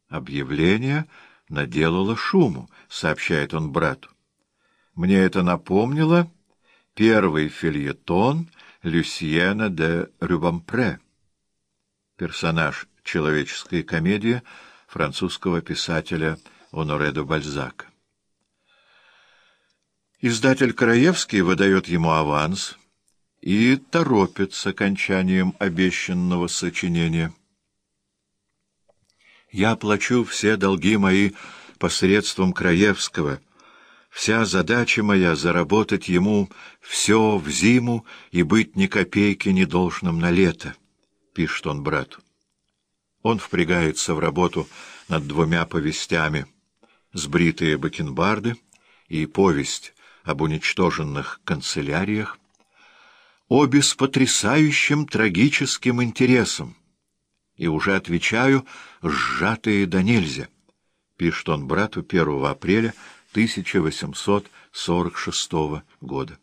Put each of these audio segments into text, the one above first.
Объявление наделало шуму, сообщает он брату. Мне это напомнило первый фельетон Люсьена де Рюбампре, персонаж человеческой комедии французского писателя Оноре де Бальзака. Издатель Краевский выдает ему аванс и торопит с окончанием обещанного сочинения. «Я плачу все долги мои посредством Краевского. Вся задача моя — заработать ему все в зиму и быть ни копейки недолжным на лето», — пишет он брату. Он впрягается в работу над двумя повестями «Сбритые бакенбарды» и повесть об уничтоженных канцеляриях, обе с потрясающим трагическим интересом, и уже отвечаю «сжатые до нельзя», — пишет он брату 1 апреля 1846 года.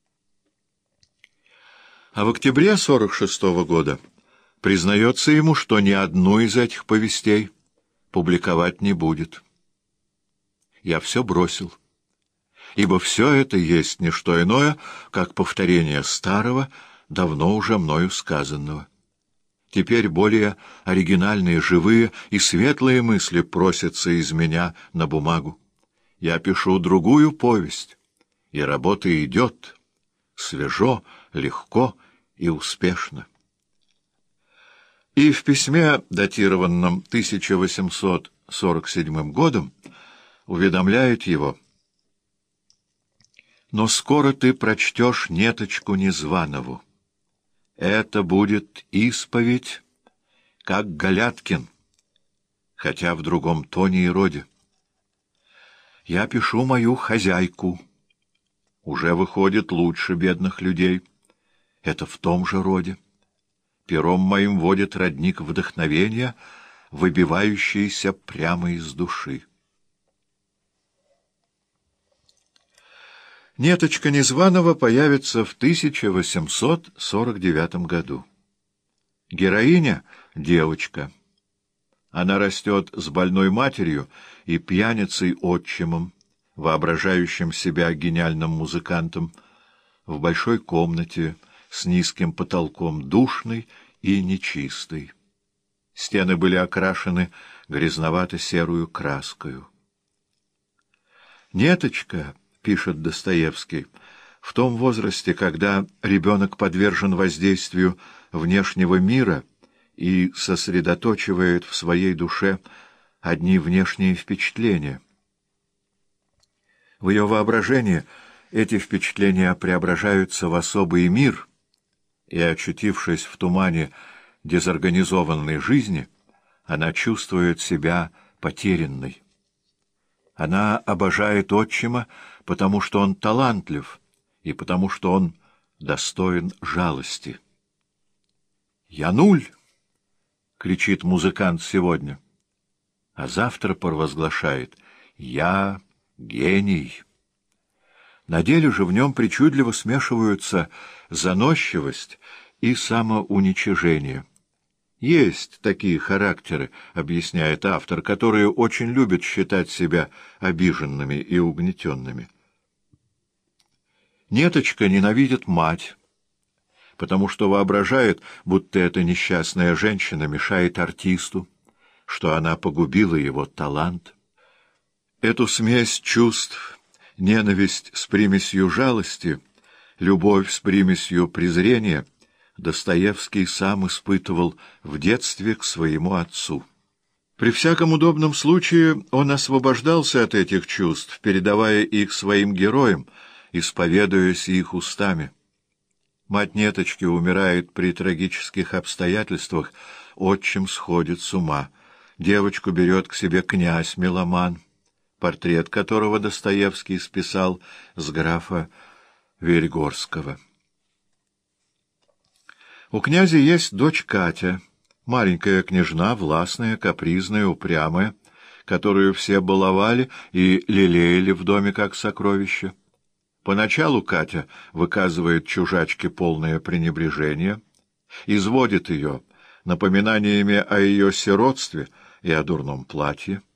А в октябре 46 года признается ему, что ни одну из этих повестей публиковать не будет. «Я все бросил, ибо все это есть не что иное, как повторение старого, давно уже мною сказанного. Теперь более оригинальные, живые и светлые мысли просятся из меня на бумагу. Я пишу другую повесть, и работа идет свежо, легко и успешно». И в письме, датированном 1847 годом, уведомляет его: «Но скоро ты прочтешь Неточку Незванову. Это будет исповедь, как Галяткин, хотя в другом тоне и роде. Я пишу мою хозяйку. Уже выходит лучше бедных людей. Это в том же роде. Пером моим водит родник вдохновения, выбивающийся прямо из души». Неточка Незванова появится в 1849 году. Героиня — девочка. Она растет с больной матерью и пьяницей-отчимом, воображающим себя гениальным музыкантом, в большой комнате с низким потолком, душной и нечистой. Стены были окрашены грязновато-серую краскою. Неточка, пишет Достоевский, в том возрасте, когда ребенок подвержен воздействию внешнего мира и сосредоточивает в своей душе одни внешние впечатления. В ее воображении эти впечатления преображаются в особый мир, и, очутившись в тумане дезорганизованной жизни, она чувствует себя потерянной. Она обожает отчима, потому что он талантлив и потому что он достоин жалости. «Я нуль!» — кричит музыкант сегодня, а завтра провозглашает: «Я гений». На деле же в нем причудливо смешиваются заносчивость и самоуничижение. Есть такие характеры, объясняет автор, которые очень любят считать себя обиженными и угнетенными. Неточка ненавидит мать, потому что воображает, будто эта несчастная женщина мешает артисту, что она погубила его талант. Эту смесь чувств, ненависть с примесью жалости, любовь с примесью презрения Достоевский сам испытывал в детстве к своему отцу. При всяком удобном случае он освобождался от этих чувств, передавая их своим героям, исповедуясь их устами. Мать Неточки умирает при трагических обстоятельствах, отчим сходит с ума. Девочку берет к себе князь-меломан, портрет которого Достоевский списал с графа Верьгорского. У князя есть дочь Катя, маленькая княжна, властная, капризная, упрямая, которую все баловали и лелеяли в доме как сокровище. Поначалу Катя выказывает чужачке полное пренебрежение, изводит ее напоминаниями о ее сиротстве и о дурном платье.